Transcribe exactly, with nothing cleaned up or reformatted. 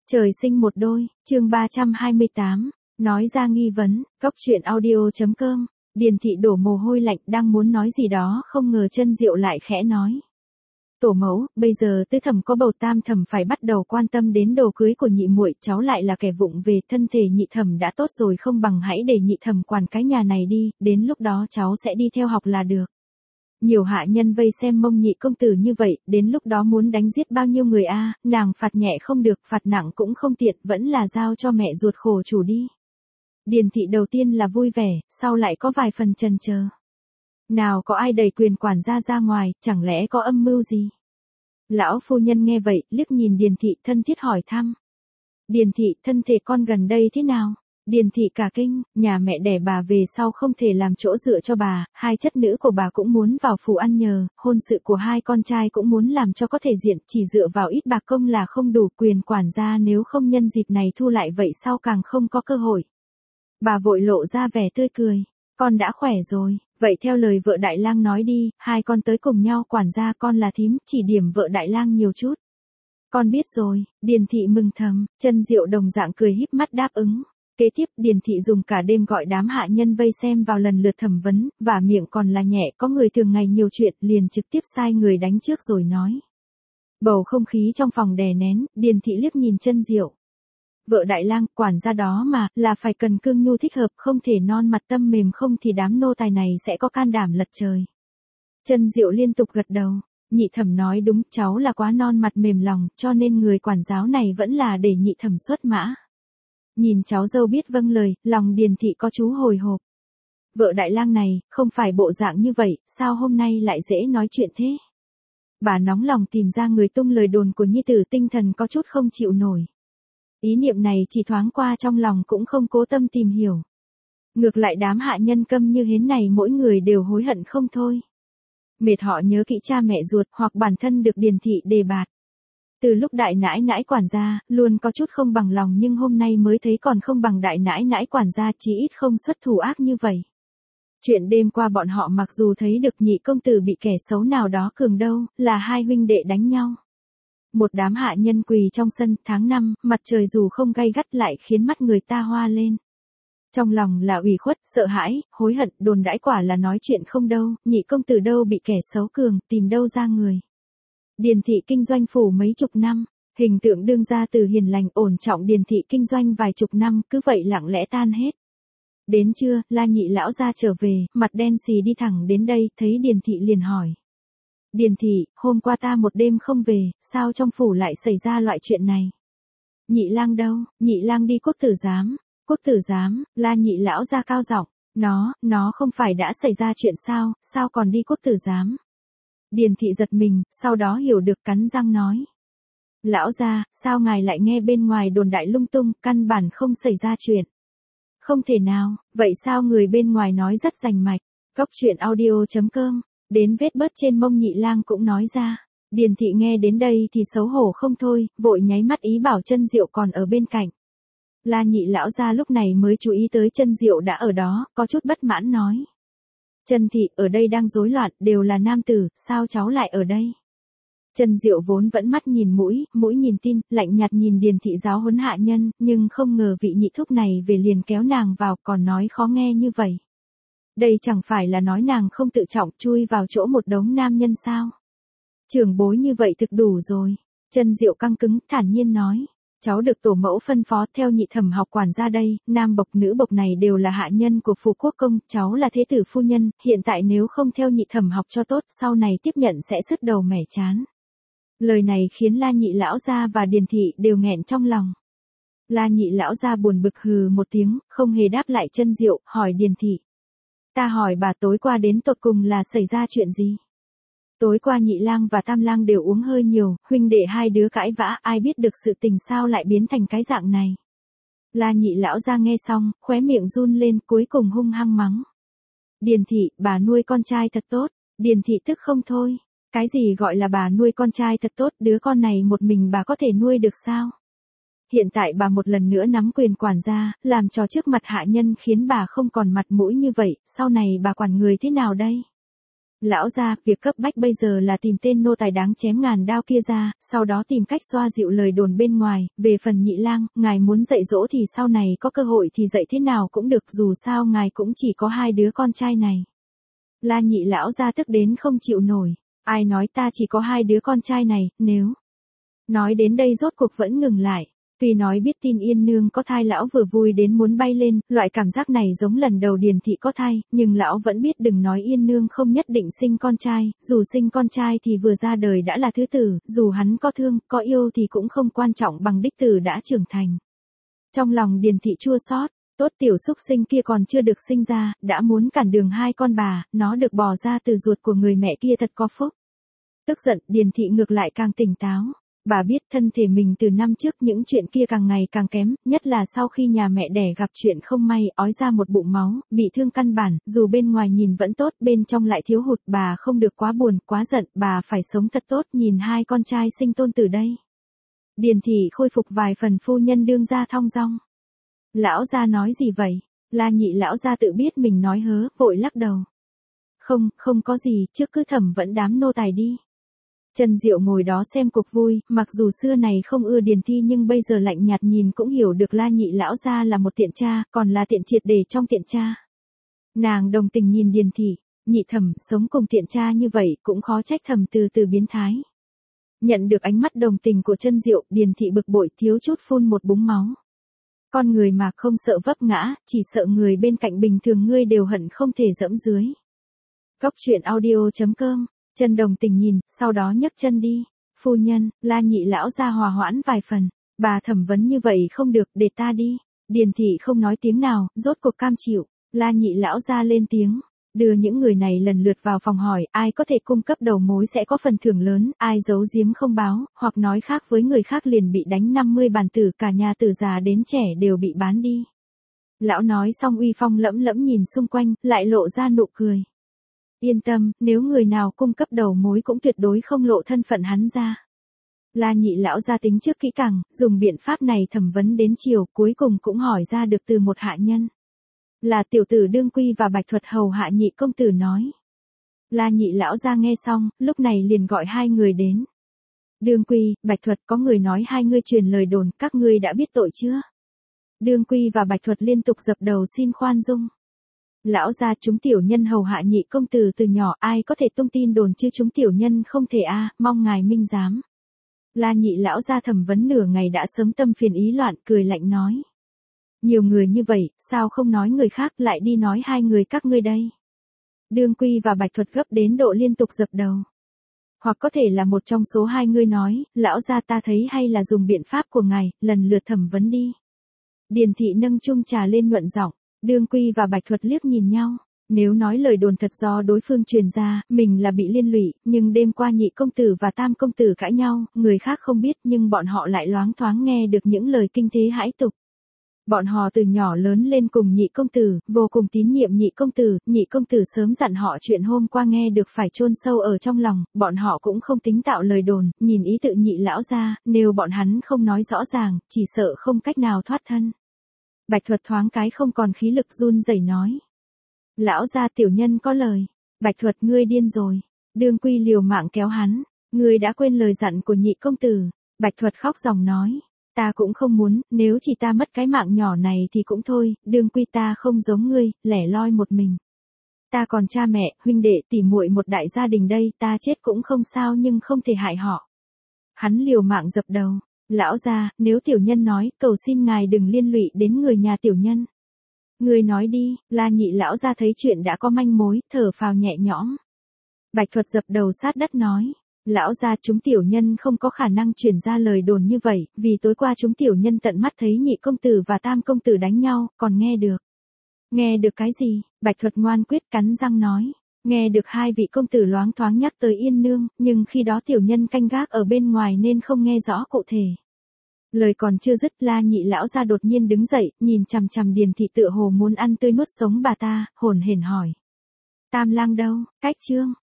Trời sinh một đôi, chương ba trăm hai mươi tám, nói ra nghi vấn, cóc truyện audio.com, Điền thị đổ mồ hôi lạnh đang muốn nói gì đó không ngờ Chân Diệu lại khẽ nói. Tổ mẫu, bây giờ tứ thẩm có bầu tam thẩm phải bắt đầu quan tâm đến đồ cưới của nhị muội, cháu lại là kẻ vụng về, thân thể nhị thẩm đã tốt rồi không bằng hãy để nhị thẩm quản cái nhà này đi, đến lúc đó cháu sẽ đi theo học là được. Nhiều hạ nhân vây xem mông nhị công tử như vậy, đến lúc đó muốn đánh giết bao nhiêu người a, nàng phạt nhẹ không được, phạt nặng cũng không tiện, vẫn là giao cho mẹ ruột khổ chủ đi. Điền thị đầu tiên là vui vẻ, sau lại có vài phần chần chờ. Nào có ai đẩy quyền quản gia ra ngoài, chẳng lẽ có âm mưu gì? Lão phu nhân nghe vậy, liếc nhìn Điền thị thân thiết hỏi thăm. Điền thị, thân thể con gần đây thế nào? Điền thị cả kinh, nhà mẹ đẻ bà về sau không thể làm chỗ dựa cho bà, hai chất nữ của bà cũng muốn vào phủ ăn nhờ, hôn sự của hai con trai cũng muốn làm cho có thể diện, chỉ dựa vào ít bạc công là không đủ, quyền quản gia nếu không nhân dịp này thu lại vậy sau càng không có cơ hội. Bà vội lộ ra vẻ tươi cười, con đã khỏe rồi, vậy theo lời vợ đại lang nói đi, hai con tới cùng nhau, quản gia con là thím, chỉ điểm vợ đại lang nhiều chút. Con biết rồi, Điền thị mừng thầm, Chân Diệu đồng dạng cười híp mắt đáp ứng. Kế tiếp Điền thị dùng cả đêm gọi đám hạ nhân vây xem vào lần lượt thẩm vấn, và miệng còn là nhẹ, có người thường ngày nhiều chuyện liền trực tiếp sai người đánh trước rồi nói. Bầu không khí trong phòng đè nén, Điền thị liếc nhìn Chân Diệu. Vợ đại lang, quản gia đó mà, là phải cần cương nhu thích hợp, không thể non mặt tâm mềm, không thì đám nô tài này sẽ có can đảm lật trời. Chân Diệu liên tục gật đầu, nhị thẩm nói đúng, cháu là quá non mặt mềm lòng, cho nên người quản giáo này vẫn là để nhị thẩm xuất mã. Nhìn cháu dâu biết vâng lời, lòng Điền thị có chú hồi hộp. Vợ đại lang này, không phải bộ dạng như vậy, sao hôm nay lại dễ nói chuyện thế? Bà nóng lòng tìm ra người tung lời đồn của nhi tử, tinh thần có chút không chịu nổi. Ý niệm này chỉ thoáng qua trong lòng cũng không cố tâm tìm hiểu. Ngược lại đám hạ nhân câm như hến này mỗi người đều hối hận không thôi. Mệt họ nhớ kỹ cha mẹ ruột hoặc bản thân được Điền thị đề bạt. Từ lúc đại nãi nãi quản gia, luôn có chút không bằng lòng nhưng hôm nay mới thấy còn không bằng đại nãi nãi quản gia, chí ít không xuất thủ ác như vậy. Chuyện đêm qua bọn họ mặc dù thấy được nhị công tử bị kẻ xấu nào đó cường đâu, là hai huynh đệ đánh nhau. Một đám hạ nhân quỳ trong sân, tháng năm, mặt trời dù không gay gắt lại khiến mắt người ta hoa lên. Trong lòng là ủy khuất, sợ hãi, hối hận, đồn đãi quả là nói chuyện không đâu, nhị công tử đâu bị kẻ xấu cường, tìm đâu ra người. Điền thị kinh doanh phủ mấy chục năm, hình tượng đương gia từ hiền lành ổn trọng, Điền thị kinh doanh vài chục năm, cứ vậy lặng lẽ tan hết. Đến trưa, La nhị lão gia trở về, mặt đen xì đi thẳng đến đây, thấy Điền thị liền hỏi. Điền thị, hôm qua ta một đêm không về, sao trong phủ lại xảy ra loại chuyện này? Nhị lang đâu? Nhị lang đi quốc tử giám. Quốc tử giám? La nhị lão gia cao giọng, nó, nó không phải đã xảy ra chuyện sao, sao còn đi quốc tử giám? Điền thị giật mình, sau đó hiểu được cắn răng nói. Lão gia, sao ngài lại nghe bên ngoài đồn đại lung tung, căn bản không xảy ra chuyện. Không thể nào, vậy sao người bên ngoài nói rất rành mạch, cóc truyện audio.com, đến vết bớt trên mông nhị lang cũng nói ra. Điền thị nghe đến đây thì xấu hổ không thôi, vội nháy mắt ý bảo Chân Diệu còn ở bên cạnh. La nhị lão gia lúc này mới chú ý tới Chân Diệu đã ở đó, có chút bất mãn nói. Chân thị, ở đây đang rối loạn, đều là nam tử, sao cháu lại ở đây? Chân Diệu vốn vẫn mắt nhìn mũi, mũi nhìn tin, lạnh nhạt nhìn Điền thị giáo huấn hạ nhân, nhưng không ngờ vị nhị thúc này về liền kéo nàng vào, còn nói khó nghe như vậy. Đây chẳng phải là nói nàng không tự trọng chui vào chỗ một đống nam nhân sao? Trưởng bối như vậy thực đủ rồi. Chân Diệu căng cứng, thản nhiên nói. Cháu được tổ mẫu phân phó theo nhị thẩm học quản gia đây, nam bộc nữ bộc này đều là hạ nhân của phủ quốc công, cháu là thế tử phu nhân, hiện tại nếu không theo nhị thẩm học cho tốt, sau này tiếp nhận sẽ sứt đầu mẻ chán. Lời này khiến La nhị lão gia và Điền thị đều nghẹn trong lòng. La nhị lão gia buồn bực hừ một tiếng, không hề đáp lại Chân Diệu, hỏi Điền thị. Ta hỏi bà tối qua đến tột cùng là xảy ra chuyện gì? Tối qua nhị lang và tam lang đều uống hơi nhiều, huynh đệ hai đứa cãi vã, ai biết được sự tình sao lại biến thành cái dạng này. La nhị lão gia nghe xong, khóe miệng run lên, cuối cùng hung hăng mắng. Điền thị, bà nuôi con trai thật tốt. Điền thị tức không thôi. Cái gì gọi là bà nuôi con trai thật tốt, đứa con này một mình bà có thể nuôi được sao? Hiện tại bà một lần nữa nắm quyền quản gia, làm trò trước mặt hạ nhân khiến bà không còn mặt mũi như vậy, sau này bà quản người thế nào đây? Lão gia, việc cấp bách bây giờ là tìm tên nô tài đáng chém ngàn đao kia ra, sau đó tìm cách xoa dịu lời đồn bên ngoài, về phần nhị lang, ngài muốn dạy dỗ thì sau này có cơ hội thì dạy thế nào cũng được, dù sao ngài cũng chỉ có hai đứa con trai này. La nhị lão gia tức đến không chịu nổi, ai nói ta chỉ có hai đứa con trai này, nếu... Nói đến đây rốt cuộc vẫn ngừng lại. Tuy nói biết tin Yên Nương có thai lão vừa vui đến muốn bay lên, loại cảm giác này giống lần đầu Điền thị có thai, nhưng lão vẫn biết đừng nói Yên Nương không nhất định sinh con trai, dù sinh con trai thì vừa ra đời đã là thứ tử, dù hắn có thương, có yêu thì cũng không quan trọng bằng đích tử đã trưởng thành. Trong lòng Điền thị chua xót, tốt tiểu xúc sinh kia còn chưa được sinh ra, đã muốn cản đường hai con bà, nó được bò ra từ ruột của người mẹ kia thật có phúc. Tức giận, Điền thị ngược lại càng tỉnh táo. Bà biết thân thể mình từ năm trước những chuyện kia càng ngày càng kém, nhất là sau khi nhà mẹ đẻ gặp chuyện không may, ói ra một bụng máu, bị thương căn bản, dù bên ngoài nhìn vẫn tốt, bên trong lại thiếu hụt, bà không được quá buồn, quá giận, bà phải sống thật tốt, nhìn hai con trai sinh tôn từ đây. Điền thị khôi phục vài phần phu nhân đương gia thong dong. Lão gia nói gì vậy? La nhị lão gia tự biết mình nói hớ, vội lắc đầu. Không, không có gì, trước cứ thẩm vẫn đám nô tài đi. Trần Diệu ngồi đó xem cuộc vui, mặc dù xưa này không ưa Điền Thi nhưng bây giờ lạnh nhạt nhìn cũng hiểu được La nhị lão gia là một tiện cha, còn là tiện triệt để trong tiện cha. Nàng đồng tình nhìn Điền Thị, nhị thẩm sống cùng tiện cha như vậy cũng khó trách thẩm từ từ biến thái. Nhận được ánh mắt đồng tình của Trân Diệu, Điền Thị bực bội thiếu chút phun một búng máu. Con người mà không sợ vấp ngã, chỉ sợ người bên cạnh bình thường ngươi đều hận không thể dẫm dưới. Góc truyện audio chấm com. Trần đồng tình nhìn, sau đó nhấc chân đi. Phu nhân, La nhị lão gia hòa hoãn vài phần. Bà thẩm vấn như vậy không được, để ta đi. Điền Thị không nói tiếng nào, rốt cuộc cam chịu. La nhị lão gia lên tiếng. Đưa những người này lần lượt vào phòng hỏi, ai có thể cung cấp đầu mối sẽ có phần thưởng lớn, ai giấu giếm không báo, hoặc nói khác với người khác liền bị đánh năm mươi bàn tử, cả nhà từ già đến trẻ đều bị bán đi. Lão nói xong uy phong lẫm lẫm nhìn xung quanh, lại lộ ra nụ cười. Yên tâm, nếu người nào cung cấp đầu mối cũng tuyệt đối không lộ thân phận hắn ra. La nhị lão gia tính trước kỹ càng, dùng biện pháp này thẩm vấn đến chiều, cuối cùng cũng hỏi ra được từ một hạ nhân. Là tiểu tử Đương Quy và Bạch Thuật hầu hạ nhị công tử nói. La nhị lão gia nghe xong, lúc này liền gọi hai người đến. Đương Quy, Bạch Thuật, có người nói hai ngươi truyền lời đồn, các ngươi đã biết tội chưa? Đương Quy và Bạch Thuật liên tục dập đầu xin khoan dung. Lão gia, chúng tiểu nhân hầu hạ nhị công tử từ nhỏ, ai có thể tung tin đồn chứ chúng tiểu nhân không thể a, à, mong ngài minh giám. La nhị lão gia thẩm vấn nửa ngày đã sớm tâm phiền ý loạn, cười lạnh nói. Nhiều người như vậy, sao không nói người khác lại đi nói hai người các ngươi đây. Đương Quy và Bạch Thuật gấp đến độ liên tục dập đầu. Hoặc có thể là một trong số hai ngươi nói, lão gia ta thấy hay là dùng biện pháp của ngài, lần lượt thẩm vấn đi. Điền Thị nâng chung trà lên nhuận giọng. Đương Quy và Bạch Thuật liếc nhìn nhau, nếu nói lời đồn thật do đối phương truyền ra, mình là bị liên lụy, nhưng đêm qua nhị công tử và tam công tử cãi nhau, người khác không biết nhưng bọn họ lại loáng thoáng nghe được những lời kinh thế hãi tục. Bọn họ từ nhỏ lớn lên cùng nhị công tử, vô cùng tín nhiệm nhị công tử, nhị công tử sớm dặn họ chuyện hôm qua nghe được phải chôn sâu ở trong lòng, bọn họ cũng không tính tạo lời đồn, nhìn ý tự nhị lão ra, nếu bọn hắn không nói rõ ràng, chỉ sợ không cách nào thoát thân. Bạch Thuật thoáng cái không còn khí lực run rẩy nói. Lão gia tiểu nhân có lời. Bạch Thuật ngươi điên rồi. Đương Quy liều mạng kéo hắn. Ngươi đã quên lời dặn của nhị công tử. Bạch Thuật khóc ròng nói. Ta cũng không muốn, nếu chỉ ta mất cái mạng nhỏ này thì cũng thôi, Đương Quy ta không giống ngươi, lẻ loi một mình. Ta còn cha mẹ, huynh đệ tỉ muội một đại gia đình đây, ta chết cũng không sao nhưng không thể hại họ. Hắn liều mạng dập đầu. Lão gia, nếu tiểu nhân nói, cầu xin ngài đừng liên lụy đến người nhà tiểu nhân. Người nói đi, La nhị lão gia thấy chuyện đã có manh mối, thở phào nhẹ nhõm. Bạch Thuật dập đầu sát đất nói, lão gia chúng tiểu nhân không có khả năng truyền ra lời đồn như vậy, vì tối qua chúng tiểu nhân tận mắt thấy nhị công tử và tam công tử đánh nhau, còn nghe được. Nghe được cái gì? Bạch Thuật ngoan quyết cắn răng nói. Nghe được hai vị công tử loáng thoáng nhắc tới Yên Nương, nhưng khi đó tiểu nhân canh gác ở bên ngoài nên không nghe rõ cụ thể. Lời còn chưa dứt, La nhị lão gia đột nhiên đứng dậy, nhìn chằm chằm Điền Thị tựa hồ muốn ăn tươi nuốt sống bà ta, hồn hển hỏi. Tam lang đâu, cách chương.